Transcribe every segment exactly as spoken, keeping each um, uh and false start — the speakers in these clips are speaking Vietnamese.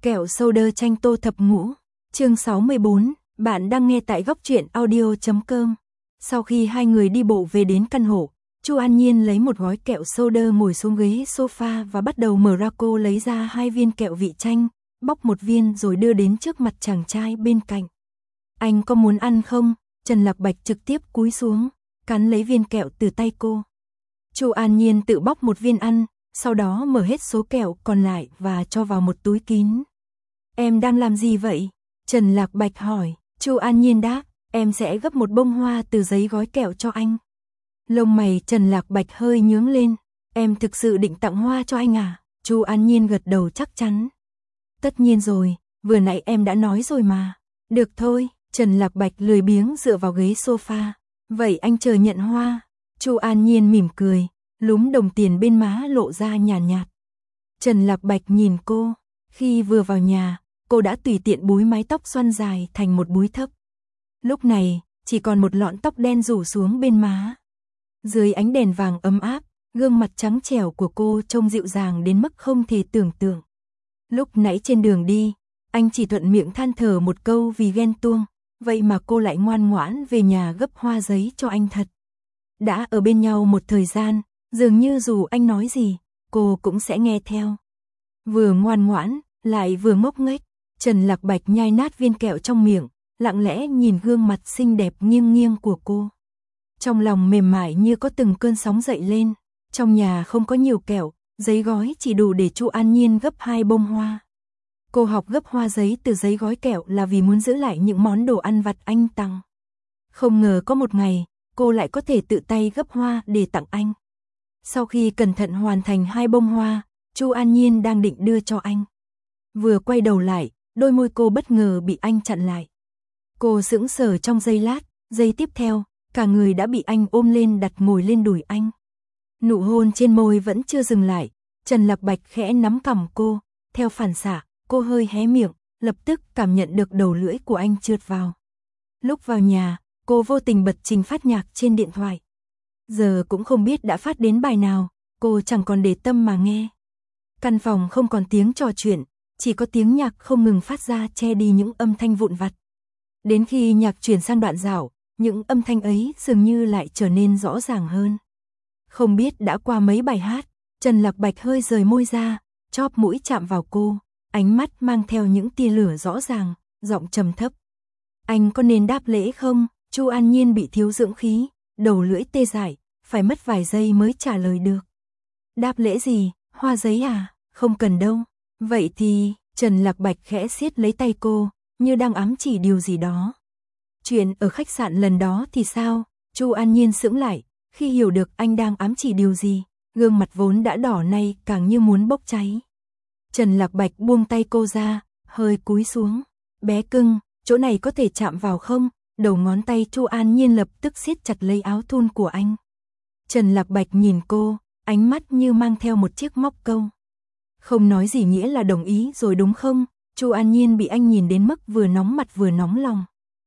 Kẹo soda chanh tô thập ngũ, chương sáu mươi bốn, bạn đang nghe tại góc truyện audio chấm com. Sau khi hai người đi bộ về đến căn hộ, Chu An Nhiên lấy một gói kẹo soda ngồi xuống ghế sofa và bắt đầu mở ra. Cô lấy ra hai viên kẹo vị chanh, bóc một viên rồi đưa đến trước mặt chàng trai bên cạnh. Anh có muốn ăn không? Trần Lạc Bạch trực tiếp cúi xuống, cắn lấy viên kẹo từ tay cô. Chu An Nhiên tự bóc một viên ăn, sau đó mở hết số kẹo còn lại và cho vào một túi kín. Em đang làm gì vậy? Trần Lạc Bạch hỏi. Chu An Nhiên đáp, em sẽ gấp một bông hoa từ giấy gói kẹo cho anh. Lông mày Trần Lạc Bạch hơi nhướng lên. Em thực sự định tặng hoa cho anh à? Chu An Nhiên gật đầu chắc chắn. Tất nhiên rồi, vừa nãy em đã nói rồi mà. Được thôi, Trần Lạc Bạch lười biếng dựa vào ghế sofa. Vậy anh chờ nhận hoa. Chu An Nhiên mỉm cười, lúm đồng tiền bên má lộ ra nhàn nhạt, nhạt. Trần Lạc Bạch nhìn cô. Khi vừa vào nhà, cô đã tùy tiện búi mái tóc xoăn dài thành một búi thấp. Lúc này, chỉ còn một lọn tóc đen rủ xuống bên má. Dưới ánh đèn vàng ấm áp, gương mặt trắng trẻo của cô trông dịu dàng đến mức không thể tưởng tượng. Lúc nãy trên đường đi, anh chỉ thuận miệng than thở một câu vì ghen tuông, vậy mà cô lại ngoan ngoãn về nhà gấp hoa giấy cho anh thật. Đã ở bên nhau một thời gian, dường như dù anh nói gì, cô cũng sẽ nghe theo. Vừa ngoan ngoãn, lại vừa ngốc nghếch, Trần Lạc Bạch nhai nát viên kẹo trong miệng, lặng lẽ nhìn gương mặt xinh đẹp nghiêng nghiêng của cô. Trong lòng mềm mại như có từng cơn sóng dậy lên. Trong nhà không có nhiều kẹo, giấy gói chỉ đủ để Chu An Nhiên gấp hai bông hoa. Cô học gấp hoa giấy từ giấy gói kẹo là vì muốn giữ lại những món đồ ăn vặt anh tặng. Không ngờ có một ngày, cô lại có thể tự tay gấp hoa để tặng anh. Sau khi cẩn thận hoàn thành hai bông hoa, Chu An Nhiên đang định đưa cho anh. Vừa quay đầu lại, đôi môi cô bất ngờ bị anh chặn lại. Cô sững sờ trong giây lát, giây tiếp theo, cả người đã bị anh ôm lên đặt ngồi lên đùi anh. Nụ hôn trên môi vẫn chưa dừng lại, Trần Lạc Bạch khẽ nắm cằm cô, theo phản xạ, cô hơi hé miệng, lập tức cảm nhận được đầu lưỡi của anh trượt vào. Lúc vào nhà, cô vô tình bật trình phát nhạc trên điện thoại. Giờ cũng không biết đã phát đến bài nào, cô chẳng còn để tâm mà nghe. Căn phòng không còn tiếng trò chuyện, chỉ có tiếng nhạc không ngừng phát ra che đi những âm thanh vụn vặt. Đến khi nhạc chuyển sang đoạn dạo, những âm thanh ấy dường như lại trở nên rõ ràng hơn. Không biết đã qua mấy bài hát, Trần Lạc Bạch hơi rời môi ra, chóp mũi chạm vào cô, ánh mắt mang theo những tia lửa rõ ràng, giọng trầm thấp. Anh có nên đáp lễ không? Chu An Nhiên bị thiếu dưỡng khí, đầu lưỡi tê dại, phải mất vài giây mới trả lời được. Đáp lễ gì? Hoa giấy à? Không cần đâu. Vậy thì, Trần Lạc Bạch khẽ siết lấy tay cô, như đang ám chỉ điều gì đó. Chuyện ở khách sạn lần đó thì sao? Chu An Nhiên sững lại, khi hiểu được anh đang ám chỉ điều gì, gương mặt vốn đã đỏ nay càng như muốn bốc cháy. Trần Lạc Bạch buông tay cô ra, hơi cúi xuống. Bé cưng, chỗ này có thể chạm vào không? Đầu ngón tay Chu An Nhiên lập tức siết chặt lấy áo thun của anh. Trần Lạc Bạch nhìn cô, ánh mắt như mang theo một chiếc móc câu. Không nói gì nghĩa là đồng ý rồi đúng không? Chu An Nhiên bị anh nhìn đến mức vừa nóng mặt vừa nóng lòng.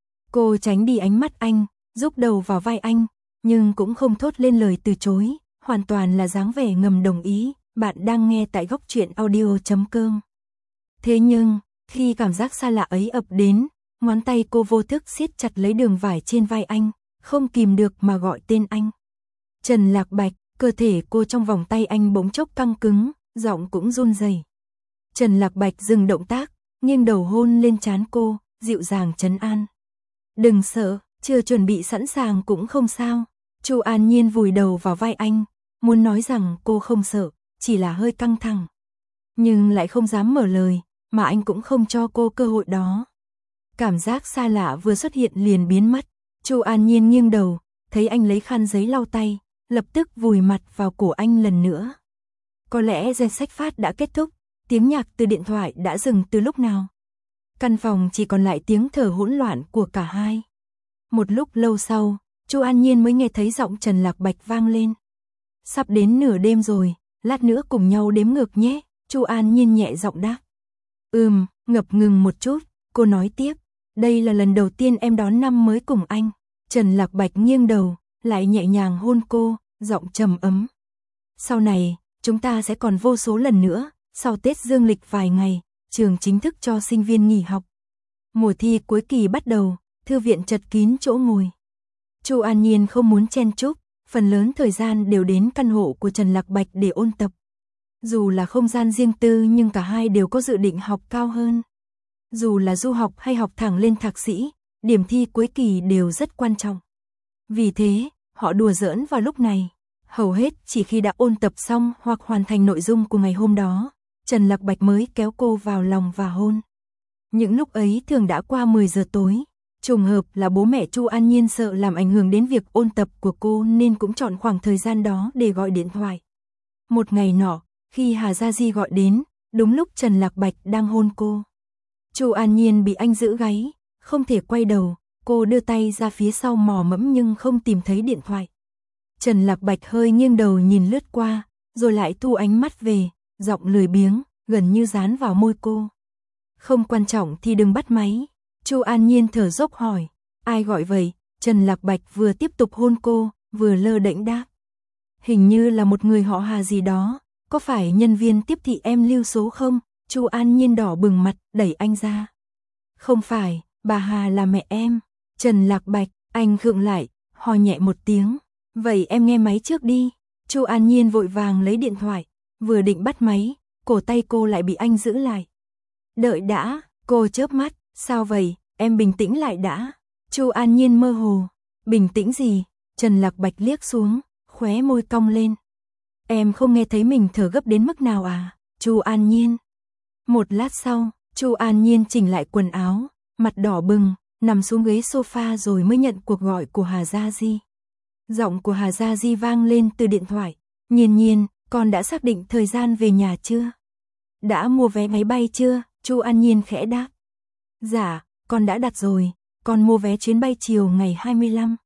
Cô tránh đi ánh mắt anh, rúc đầu vào vai anh, nhưng cũng không thốt lên lời từ chối, hoàn toàn là dáng vẻ ngầm đồng ý. Bạn đang nghe tại góc truyện audio chấm com. Thế nhưng, khi cảm giác xa lạ ấy ập đến, ngón tay cô vô thức siết chặt lấy đường vải trên vai anh, không kìm được mà gọi tên anh. Trần Lạc Bạch, cơ thể cô trong vòng tay anh bỗng chốc căng cứng, giọng cũng run rẩy. Trần Lạc Bạch dừng động tác, nghiêng đầu hôn lên trán cô, dịu dàng trấn an. Đừng sợ, chưa chuẩn bị sẵn sàng cũng không sao. Chu An Nhiên vùi đầu vào vai anh, muốn nói rằng cô không sợ, chỉ là hơi căng thẳng. Nhưng lại không dám mở lời, mà anh cũng không cho cô cơ hội đó. Cảm giác xa lạ vừa xuất hiện liền biến mất. Chu An Nhiên nghiêng đầu, thấy anh lấy khăn giấy lau tay, lập tức vùi mặt vào cổ anh lần nữa. Có lẽ danh sách phát đã kết thúc, tiếng nhạc từ điện thoại đã dừng từ lúc nào. Căn phòng chỉ còn lại tiếng thở hỗn loạn của cả hai. Một lúc lâu sau, Chu An Nhiên mới nghe thấy giọng Trần Lạc Bạch vang lên. Sắp đến nửa đêm rồi, lát nữa cùng nhau đếm ngược nhé. Chu An Nhiên nhẹ giọng đáp. Ừm, ngập ngừng một chút, cô nói tiếp. Đây là lần đầu tiên em đón năm mới cùng anh. Trần Lạc Bạch nghiêng đầu, lại nhẹ nhàng hôn cô, giọng trầm ấm. Sau này, chúng ta sẽ còn vô số lần nữa, sau Tết dương lịch vài ngày, trường chính thức cho sinh viên nghỉ học. Mùa thi cuối kỳ bắt đầu, thư viện chật kín chỗ ngồi. Chu An Nhiên không muốn chen chúc, phần lớn thời gian đều đến căn hộ của Trần Lạc Bạch để ôn tập. Dù là không gian riêng tư nhưng cả hai đều có dự định học cao hơn. Dù là du học hay học thẳng lên thạc sĩ, điểm thi cuối kỳ đều rất quan trọng. Vì thế, họ đùa giỡn vào lúc này. Hầu hết chỉ khi đã ôn tập xong hoặc hoàn thành nội dung của ngày hôm đó, Trần Lạc Bạch mới kéo cô vào lòng và hôn. Những lúc ấy thường đã qua mười giờ tối. Trùng hợp là bố mẹ Chu An Nhiên sợ làm ảnh hưởng đến việc ôn tập của cô nên cũng chọn khoảng thời gian đó để gọi điện thoại. Một ngày nọ, khi Hà Gia Di gọi đến, đúng lúc Trần Lạc Bạch đang hôn cô. Chu An Nhiên bị anh giữ gáy, không thể quay đầu, cô đưa tay ra phía sau mò mẫm nhưng không tìm thấy điện thoại. Trần Lạc Bạch hơi nghiêng đầu nhìn lướt qua, rồi lại thu ánh mắt về, giọng lười biếng, gần như dán vào môi cô. Không quan trọng thì đừng bắt máy. Chu An Nhiên thở dốc hỏi, ai gọi vậy? Trần Lạc Bạch vừa tiếp tục hôn cô, vừa lơ đễnh đáp. Hình như là một người họ Hà gì đó, có phải nhân viên tiếp thị em lưu số không? Chu An Nhiên đỏ bừng mặt, đẩy anh ra. Không phải, bà Hà là mẹ em. Trần Lạc Bạch, anh khựng lại, ho nhẹ một tiếng. Vậy em nghe máy trước đi. Chu An Nhiên vội vàng lấy điện thoại, vừa định bắt máy, cổ tay cô lại bị anh giữ lại. Đợi đã, cô chớp mắt, sao vậy, em bình tĩnh lại đã. Chu An Nhiên mơ hồ, bình tĩnh gì? Trần Lạc Bạch liếc xuống, khóe môi cong lên. Em không nghe thấy mình thở gấp đến mức nào à? Chu An Nhiên. Một lát sau, Chu An Nhiên chỉnh lại quần áo, mặt đỏ bừng, nằm xuống ghế sofa rồi mới nhận cuộc gọi của Hà Gia Di. Giọng của Hà Gia Di vang lên từ điện thoại. Nhiên Nhiên, con đã xác định thời gian về nhà chưa? Đã mua vé máy bay chưa? Chu An Nhiên khẽ đáp. Dạ, con đã đặt rồi, con mua vé chuyến bay chiều ngày hai mươi lăm.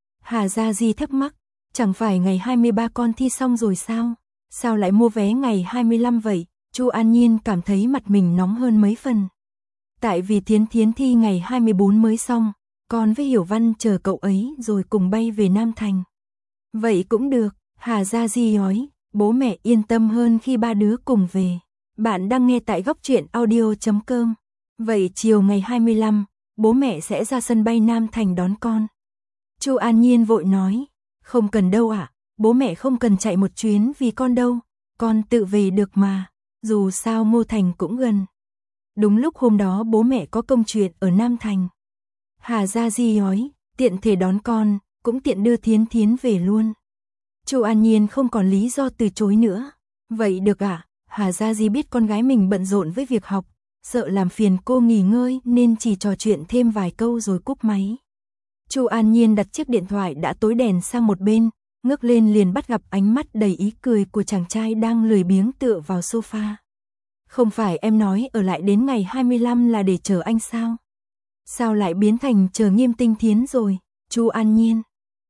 Hà Gia Di thắc mắc, chẳng phải ngày hai mươi ba con thi xong rồi sao? Sao lại mua vé ngày hai mươi lăm vậy? Chu An Nhiên cảm thấy mặt mình nóng hơn mấy phần. Tại vì Thiến Thiến thi ngày hai mươi bốn mới xong, con với Hiểu Văn chờ cậu ấy rồi cùng bay về Nam Thành. Vậy cũng được, Hà Gia Di nói, bố mẹ yên tâm hơn khi ba đứa cùng về. Bạn đang nghe tại góc truyện audio chấm com. Vậy chiều ngày hai mươi lăm, bố mẹ sẽ ra sân bay Nam Thành đón con. Chu An Nhiên vội nói, không cần đâu ạ, à, bố mẹ không cần chạy một chuyến vì con đâu, con tự về được mà, dù sao Ngô Thành cũng gần. Đúng lúc hôm đó bố mẹ có công chuyện ở Nam Thành. Hà Gia Di nói, tiện thể đón con, cũng tiện đưa Thiến Thiến về luôn. Chu An Nhiên không còn lý do từ chối nữa. Vậy được ạ, à? Hà Gia Di biết con gái mình bận rộn với việc học, sợ làm phiền cô nghỉ ngơi nên chỉ trò chuyện thêm vài câu rồi cúp máy. Chu An Nhiên đặt chiếc điện thoại đã tối đèn sang một bên, ngước lên liền bắt gặp ánh mắt đầy ý cười của chàng trai đang lười biếng tựa vào sofa. Không phải em nói ở lại đến ngày hai mươi lăm là để chờ anh sao? Sao lại biến thành chờ Nghiêm Tinh Thiến rồi? Chu An Nhiên.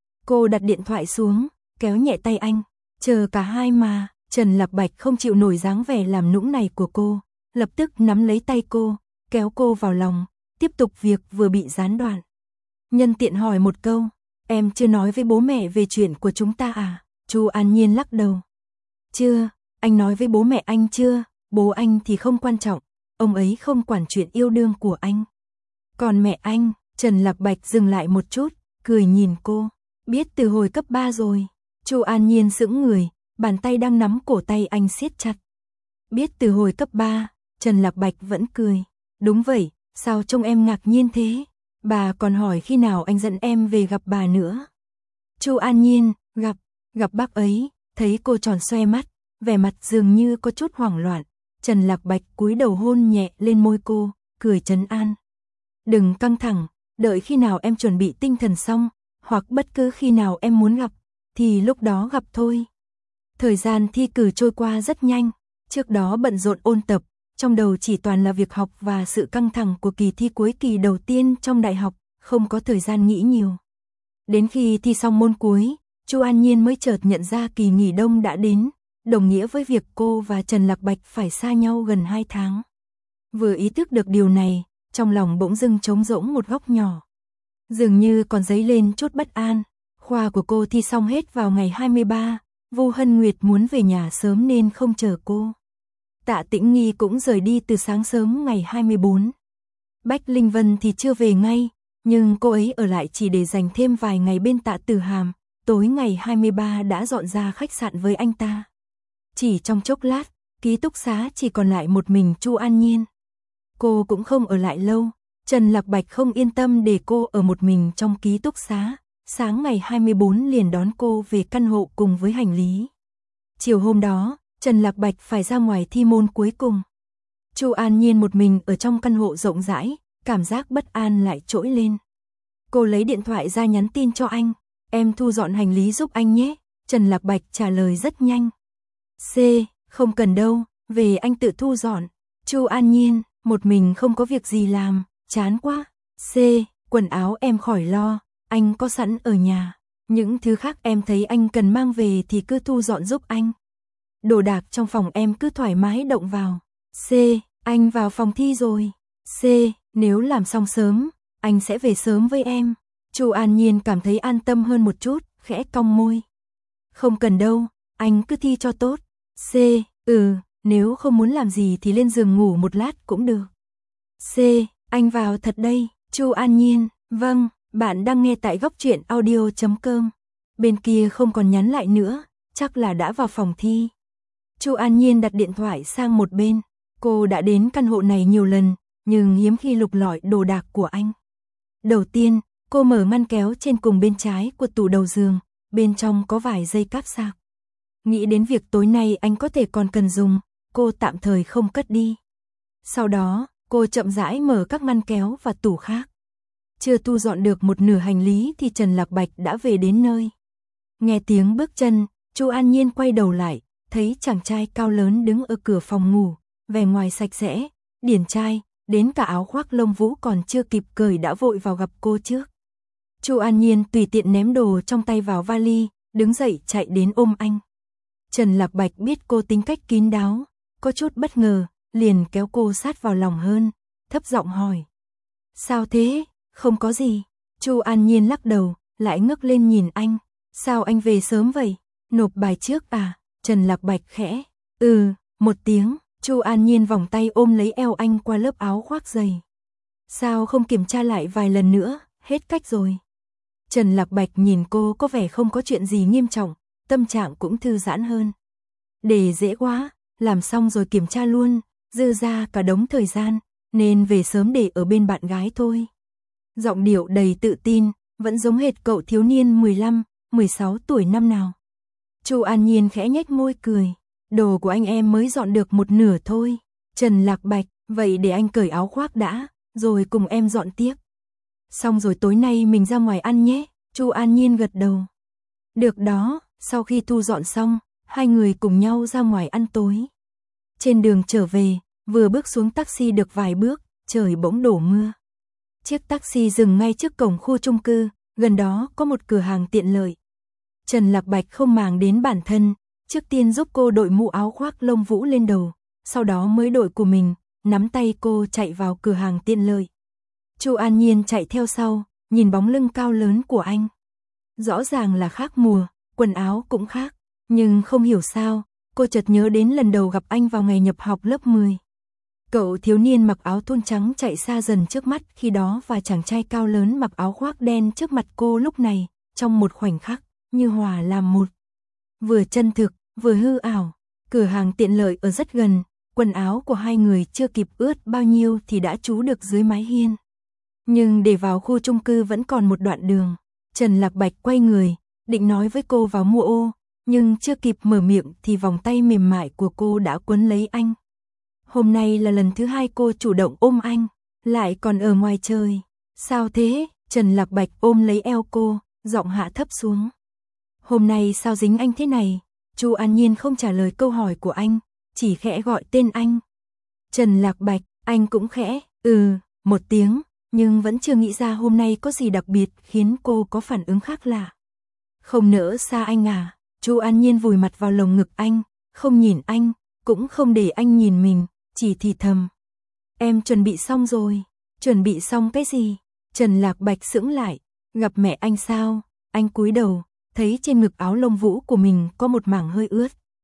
Cô đặt điện thoại xuống, kéo nhẹ tay anh. Chờ cả hai mà. Trần Lạc Bạch không chịu nổi dáng vẻ làm nũng này của cô, lập tức nắm lấy tay cô, kéo cô vào lòng, tiếp tục việc vừa bị gián đoạn. Nhân tiện hỏi một câu, em chưa nói với bố mẹ về chuyện của chúng ta à? Chu An Nhiên lắc đầu. Chưa, anh nói với bố mẹ anh chưa? Bố anh thì không quan trọng, ông ấy không quản chuyện yêu đương của anh. Còn mẹ anh, Trần Lạc Bạch dừng lại một chút, cười nhìn cô, biết từ hồi cấp ba rồi. Chu An Nhiên sững người, bàn tay đang nắm cổ tay anh siết chặt. Biết từ hồi cấp ba, Trần Lạc Bạch vẫn cười. Đúng vậy, sao trông em ngạc nhiên thế? Bà còn hỏi khi nào anh dẫn em về gặp bà nữa. Chu An Nhiên, gặp, gặp bác ấy, thấy cô tròn xoe mắt, vẻ mặt dường như có chút hoảng loạn. Trần Lạc Bạch cúi đầu hôn nhẹ lên môi cô, cười trấn an. Đừng căng thẳng, đợi khi nào em chuẩn bị tinh thần xong, hoặc bất cứ khi nào em muốn gặp, thì lúc đó gặp thôi. Thời gian thi cử trôi qua rất nhanh, trước đó bận rộn ôn tập, trong đầu chỉ toàn là việc học và sự căng thẳng của kỳ thi cuối kỳ đầu tiên trong đại học, không có thời gian nghĩ nhiều. Đến khi thi xong môn cuối, Chu An Nhiên mới chợt nhận ra kỳ nghỉ đông đã đến, đồng nghĩa với việc cô và Trần Lạc Bạch phải xa nhau gần hai tháng. Vừa ý thức được điều này, trong lòng bỗng dưng trống rỗng một góc nhỏ. Dường như còn dấy lên chút bất an, khoa của cô thi xong hết vào ngày hai mươi ba, Vu Hân Nguyệt muốn về nhà sớm nên không chờ cô. Tạ Tĩnh Nghi cũng rời đi từ sáng sớm ngày hai mươi bốn. Bách Linh Vân thì chưa về ngay, nhưng cô ấy ở lại chỉ để dành thêm vài ngày bên Tạ Tử Hàm, tối ngày hai mươi ba đã dọn ra khách sạn với anh ta. Chỉ trong chốc lát, ký túc xá chỉ còn lại một mình Chu An Nhiên. Cô cũng không ở lại lâu, Trần Lạc Bạch không yên tâm để cô ở một mình trong ký túc xá, sáng ngày hai mươi bốn liền đón cô về căn hộ cùng với hành lý. Chiều hôm đó, Trần Lạc Bạch phải ra ngoài thi môn cuối cùng. Chu An Nhiên một mình ở trong căn hộ rộng rãi, cảm giác bất an lại trỗi lên. Cô lấy điện thoại ra nhắn tin cho anh, em thu dọn hành lý giúp anh nhé. Trần Lạc Bạch trả lời rất nhanh. C, không cần đâu, về anh tự thu dọn. Chu An Nhiên, một mình không có việc gì làm, chán quá. C, quần áo em khỏi lo, anh có sẵn ở nhà. Những thứ khác em thấy anh cần mang về thì cứ thu dọn giúp anh. Đồ đạc trong phòng em cứ thoải mái động vào. C, anh vào phòng thi rồi. C, nếu làm xong sớm, anh sẽ về sớm với em. Chu An Nhiên cảm thấy an tâm hơn một chút, khẽ cong môi. Không cần đâu, anh cứ thi cho tốt. C, ừ, nếu không muốn làm gì thì lên giường ngủ một lát cũng được. C, anh vào thật đây. Chu An Nhiên, vâng, bạn đang nghe tại góc truyện audio chấm com. Bên kia không còn nhắn lại nữa, chắc là đã vào phòng thi. Chu An Nhiên đặt điện thoại sang một bên. Cô đã đến căn hộ này nhiều lần, nhưng hiếm khi lục lọi đồ đạc của anh. Đầu tiên, cô mở ngăn kéo trên cùng bên trái của tủ đầu giường, bên trong có vài dây cáp sạc. Nghĩ đến việc tối nay anh có thể còn cần dùng, cô tạm thời không cất đi. Sau đó, cô chậm rãi mở các ngăn kéo và tủ khác. Chưa thu dọn được một nửa hành lý thì Trần Lạc Bạch đã về đến nơi. Nghe tiếng bước chân, Chu An Nhiên quay đầu lại, thấy chàng trai cao lớn đứng ở cửa phòng ngủ, vẻ ngoài sạch sẽ, điển trai, đến cả áo khoác lông vũ còn chưa kịp cởi đã vội vào gặp cô trước. Chu An Nhiên tùy tiện ném đồ trong tay vào vali, đứng dậy chạy đến ôm anh. Trần Lạc Bạch biết cô tính cách kín đáo, có chút bất ngờ, liền kéo cô sát vào lòng hơn, thấp giọng hỏi. Sao thế? Không có gì. Chu An Nhiên lắc đầu, lại ngước lên nhìn anh. Sao anh về sớm vậy? Nộp bài trước à? Trần Lạc Bạch khẽ. Ừ, một tiếng. Chu An Nhiên vòng tay ôm lấy eo anh qua lớp áo khoác dày. Sao không kiểm tra lại vài lần nữa, hết cách rồi. Trần Lạc Bạch nhìn cô có vẻ không có chuyện gì nghiêm trọng, tâm trạng cũng thư giãn hơn. Để dễ quá, làm xong rồi kiểm tra luôn, dư ra cả đống thời gian, nên về sớm để ở bên bạn gái thôi. Giọng điệu đầy tự tin, vẫn giống hệt cậu thiếu niên mười lăm, mười sáu tuổi năm nào. Chu An Nhiên khẽ nhếch môi cười. Đồ của anh em mới dọn được một nửa thôi. Trần Lạc Bạch, vậy để anh cởi áo khoác đã, rồi cùng em dọn tiếp. Xong rồi tối nay mình ra ngoài ăn nhé. Chu An Nhiên gật đầu. Được đó, sau khi thu dọn xong, hai người cùng nhau ra ngoài ăn tối. Trên đường trở về, vừa bước xuống taxi được vài bước, trời bỗng đổ mưa. Chiếc taxi dừng ngay trước cổng khu chung cư, gần đó có một cửa hàng tiện lợi. Trần Lạc Bạch không màng đến bản thân, trước tiên giúp cô đội mũ áo khoác lông vũ lên đầu, sau đó mới đội của mình, nắm tay cô chạy vào cửa hàng tiện lợi. Chu An Nhiên chạy theo sau, nhìn bóng lưng cao lớn của anh. Rõ ràng là khác mùa, quần áo cũng khác, nhưng không hiểu sao, cô chợt nhớ đến lần đầu gặp anh vào ngày nhập học lớp mười. Cậu thiếu niên mặc áo thun trắng chạy xa dần trước mắt khi đó và chàng trai cao lớn mặc áo khoác đen trước mặt cô lúc này, trong một khoảnh khắc, như hòa làm một. Vừa chân thực, vừa hư ảo, cửa hàng tiện lợi ở rất gần, quần áo của hai người chưa kịp ướt bao nhiêu thì đã trú được dưới mái hiên. Nhưng để vào khu chung cư vẫn còn một đoạn đường. Trần Lạc Bạch quay người, định nói với cô vào mua ô, nhưng chưa kịp mở miệng thì vòng tay mềm mại của cô đã quấn lấy anh. Hôm nay là lần thứ hai cô chủ động ôm anh, lại còn ở ngoài trời. Sao thế? Trần Lạc Bạch ôm lấy eo cô, giọng hạ thấp xuống. Hôm nay sao dính anh thế này? Chu An Nhiên không trả lời câu hỏi của anh, chỉ khẽ gọi tên anh. Trần Lạc Bạch, anh cũng khẽ, ừ, một tiếng, nhưng vẫn chưa nghĩ ra hôm nay có gì đặc biệt khiến cô có phản ứng khác lạ. Không nỡ xa anh à? Chu An Nhiên vùi mặt vào lồng ngực anh, không nhìn anh, cũng không để anh nhìn mình, chỉ thì thầm. Em chuẩn bị xong rồi. Chuẩn bị xong cái gì? Trần Lạc Bạch sững lại, gặp mẹ anh sao? Anh cúi đầu, thấy trên ngực áo lông vũ của mình có một mảng hơi ướt.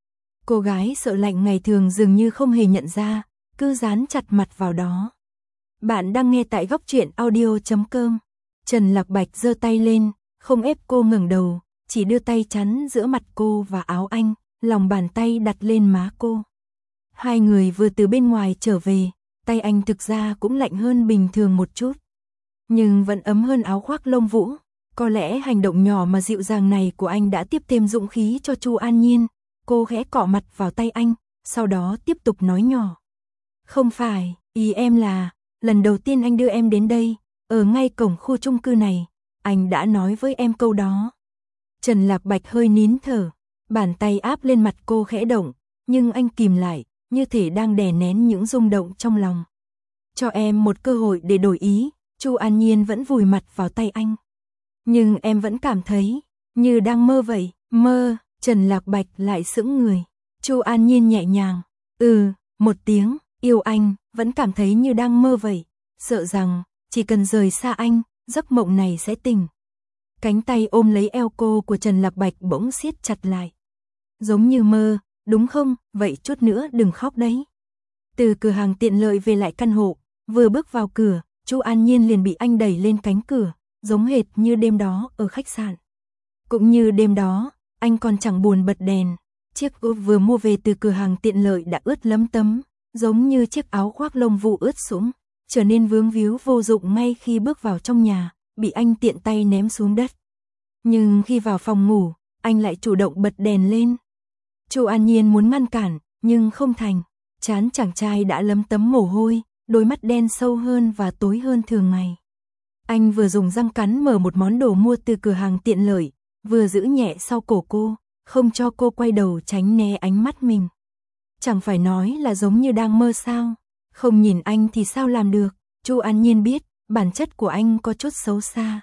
Cô gái sợ lạnh ngày thường dường như không hề nhận ra, cứ dán chặt mặt vào đó. Bạn đang nghe tại góc truyện audio chấm com. Trần Lạc Bạch giơ tay lên, không ép cô ngẩng đầu, chỉ đưa tay chắn giữa mặt cô và áo anh, lòng bàn tay đặt lên má cô. Hai người vừa từ bên ngoài trở về, tay anh thực ra cũng lạnh hơn bình thường một chút, nhưng vẫn ấm hơn áo khoác lông vũ. Có lẽ hành động nhỏ mà dịu dàng này của anh đã tiếp thêm dũng khí cho Chu An Nhiên. Cô khẽ cọ mặt vào tay anh, sau đó tiếp tục nói nhỏ. Không phải, ý em là, lần đầu tiên anh đưa em đến đây, ở ngay cổng khu chung cư này, anh đã nói với em câu đó. Trần Lạc Bạch hơi nín thở, bàn tay áp lên mặt cô khẽ động, nhưng anh kìm lại, như thể đang đè nén những rung động trong lòng. Cho em một cơ hội để đổi ý. Chu An Nhiên vẫn vùi mặt vào tay anh. Nhưng em vẫn cảm thấy như đang mơ vậy. Mơ? Trần Lạc Bạch lại sững người. Chu An Nhiên nhẹ nhàng, ừ, một tiếng, yêu anh, vẫn cảm thấy như đang mơ vậy. Sợ rằng chỉ cần rời xa anh, giấc mộng này sẽ tỉnh. Cánh tay ôm lấy eo cô của Trần Lạc Bạch bỗng siết chặt lại. Giống như mơ, đúng không? Vậy chút nữa đừng khóc đấy. Từ cửa hàng tiện lợi về lại căn hộ, vừa bước vào cửa, Chu An Nhiên liền bị anh đẩy lên cánh cửa, giống hệt như đêm đó ở khách sạn. Cũng như đêm đó, anh còn chẳng buồn bật đèn. Chiếc gối vừa mua về từ cửa hàng tiện lợi đã ướt lấm tấm, giống như chiếc áo khoác lông vũ ướt sũng, trở nên vướng víu vô dụng ngay khi bước vào trong nhà, bị anh tiện tay ném xuống đất. Nhưng khi vào phòng ngủ, anh lại chủ động bật đèn lên. Chu An Nhiên muốn ngăn cản, nhưng không thành. Trán chàng trai đã lấm tấm mồ hôi, đôi mắt đen sâu hơn và tối hơn thường ngày. Anh vừa dùng răng cắn mở một món đồ mua từ cửa hàng tiện lợi, vừa giữ nhẹ sau cổ cô, không cho cô quay đầu tránh né ánh mắt mình. Chẳng phải nói là giống như đang mơ sao? Không nhìn anh thì sao làm được? Chu An Nhiên biết, bản chất của anh có chút xấu xa.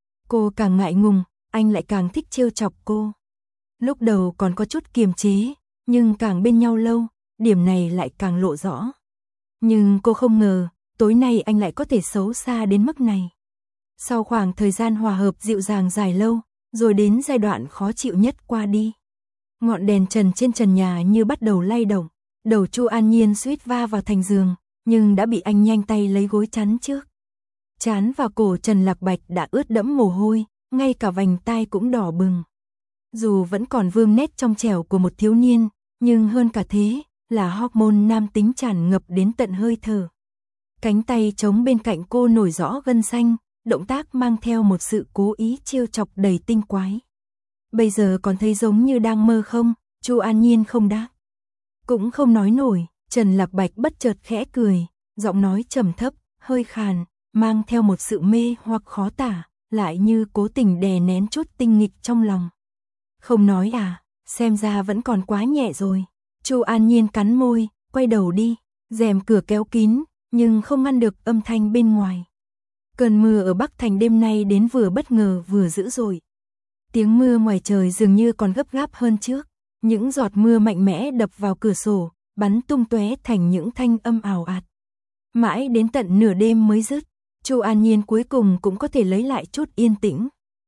Cô càng ngại ngùng, anh lại càng thích trêu chọc cô. Lúc đầu còn có chút kiềm chế, nhưng càng bên nhau lâu, điểm này lại càng lộ rõ. Nhưng cô không ngờ, tối nay anh lại có thể xấu xa đến mức này. Sau khoảng thời gian hòa hợp dịu dàng dài lâu, rồi đến giai đoạn khó chịu nhất qua đi. Ngọn đèn trần trên trần nhà như bắt đầu lay động, đầu Chu An Nhiên suýt va vào thành giường, nhưng đã bị anh nhanh tay lấy gối chắn trước. Trán và cổ Trần Lạc Bạch đã ướt đẫm mồ hôi, ngay cả vành tai cũng đỏ bừng. Dù vẫn còn vương nét trong trẻo của một thiếu niên, nhưng hơn cả thế là hormone nam tính tràn ngập đến tận hơi thở. Cánh tay trống bên cạnh cô nổi rõ gân xanh, động tác mang theo một sự cố ý trêu chọc đầy tinh quái. Bây giờ còn thấy giống như đang mơ không? Chu An Nhiên không đáp, cũng không nói nổi. Trần Lạc Bạch bất chợt khẽ cười, giọng nói trầm thấp, hơi khàn, mang theo một sự mê hoặc khó tả, lại như cố tình đè nén chút tinh nghịch trong lòng. Không nói à, xem ra vẫn còn quá nhẹ rồi. Chu An Nhiên cắn môi, quay đầu đi, rèm cửa kéo kín, nhưng không ngăn được âm thanh bên ngoài. Cơn mưa ở Bắc Thành đêm nay đến vừa bất ngờ vừa dữ dội. Tiếng mưa ngoài trời dường như còn gấp gáp hơn trước. Những giọt mưa mạnh mẽ đập vào cửa sổ, bắn tung tóe thành những thanh âm ào ạt. Mãi đến tận nửa đêm mới dứt, Chu An Nhiên cuối cùng cũng có thể lấy lại chút yên tĩnh.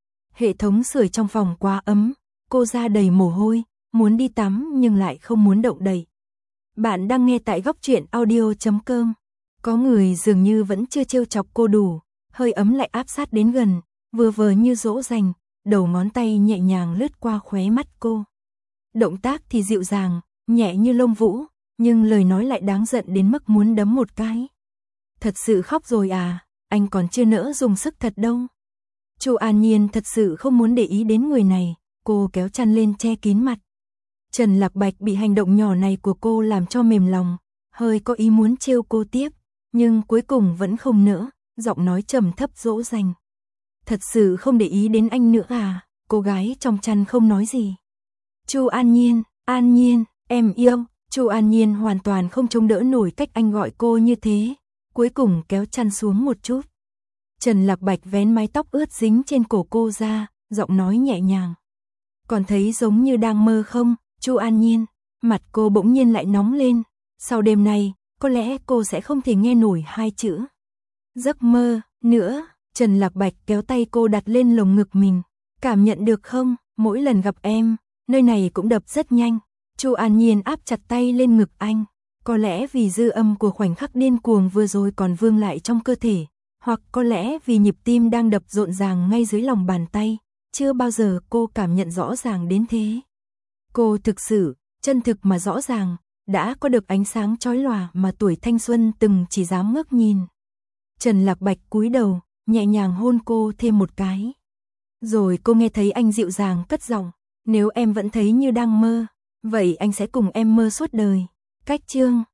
Hệ thống sưởi trong phòng quá ấm, cô ra đầy mồ hôi, muốn đi tắm nhưng lại không muốn động đậy. Bạn đang nghe tại góc truyện audio chấm com. Có người dường như vẫn chưa trêu chọc cô đủ, hơi ấm lại áp sát đến gần, vừa vờ như dỗ dành, đầu ngón tay nhẹ nhàng lướt qua khóe mắt cô. Động tác thì dịu dàng, nhẹ như lông vũ, nhưng lời nói lại đáng giận đến mức muốn đấm một cái. Thật sự khóc rồi à, anh còn chưa nỡ dùng sức thật đâu. Chu An Nhiên thật sự không muốn để ý đến người này, cô kéo chăn lên che kín mặt. Trần Lạc Bạch bị hành động nhỏ này của cô làm cho mềm lòng, hơi có ý muốn trêu cô tiếp, nhưng cuối cùng vẫn không nỡ, giọng nói trầm thấp dỗ dành. Thật sự không để ý đến anh nữa à? Cô gái trong chăn không nói gì. Chu An Nhiên, An Nhiên, em yêu. Chu An Nhiên hoàn toàn không chống đỡ nổi cách anh gọi cô như thế, cuối cùng kéo chăn xuống một chút. Trần Lạc Bạch vén mái tóc ướt dính trên cổ cô ra, giọng nói nhẹ nhàng. Còn thấy giống như đang mơ không, Chu An Nhiên? Mặt cô bỗng nhiên lại nóng lên. Sau đêm nay, có lẽ cô sẽ không thể nghe nổi hai chữ giấc mơ nữa. Trần Lạc Bạch kéo tay cô đặt lên lồng ngực mình. Cảm nhận được không, mỗi lần gặp em, nơi này cũng đập rất nhanh. Chu An Nhiên áp chặt tay lên ngực anh. Có lẽ vì dư âm của khoảnh khắc điên cuồng vừa rồi còn vương lại trong cơ thể, hoặc có lẽ vì nhịp tim đang đập rộn ràng ngay dưới lòng bàn tay, chưa bao giờ cô cảm nhận rõ ràng đến thế. Cô thực sự, chân thực mà rõ ràng, đã có được ánh sáng chói lòa mà tuổi thanh xuân từng chỉ dám ngước nhìn. Trần Lạc Bạch cúi đầu, nhẹ nhàng hôn cô thêm một cái. Rồi cô nghe thấy anh dịu dàng cất giọng, nếu em vẫn thấy như đang mơ, vậy anh sẽ cùng em mơ suốt đời. Cách chương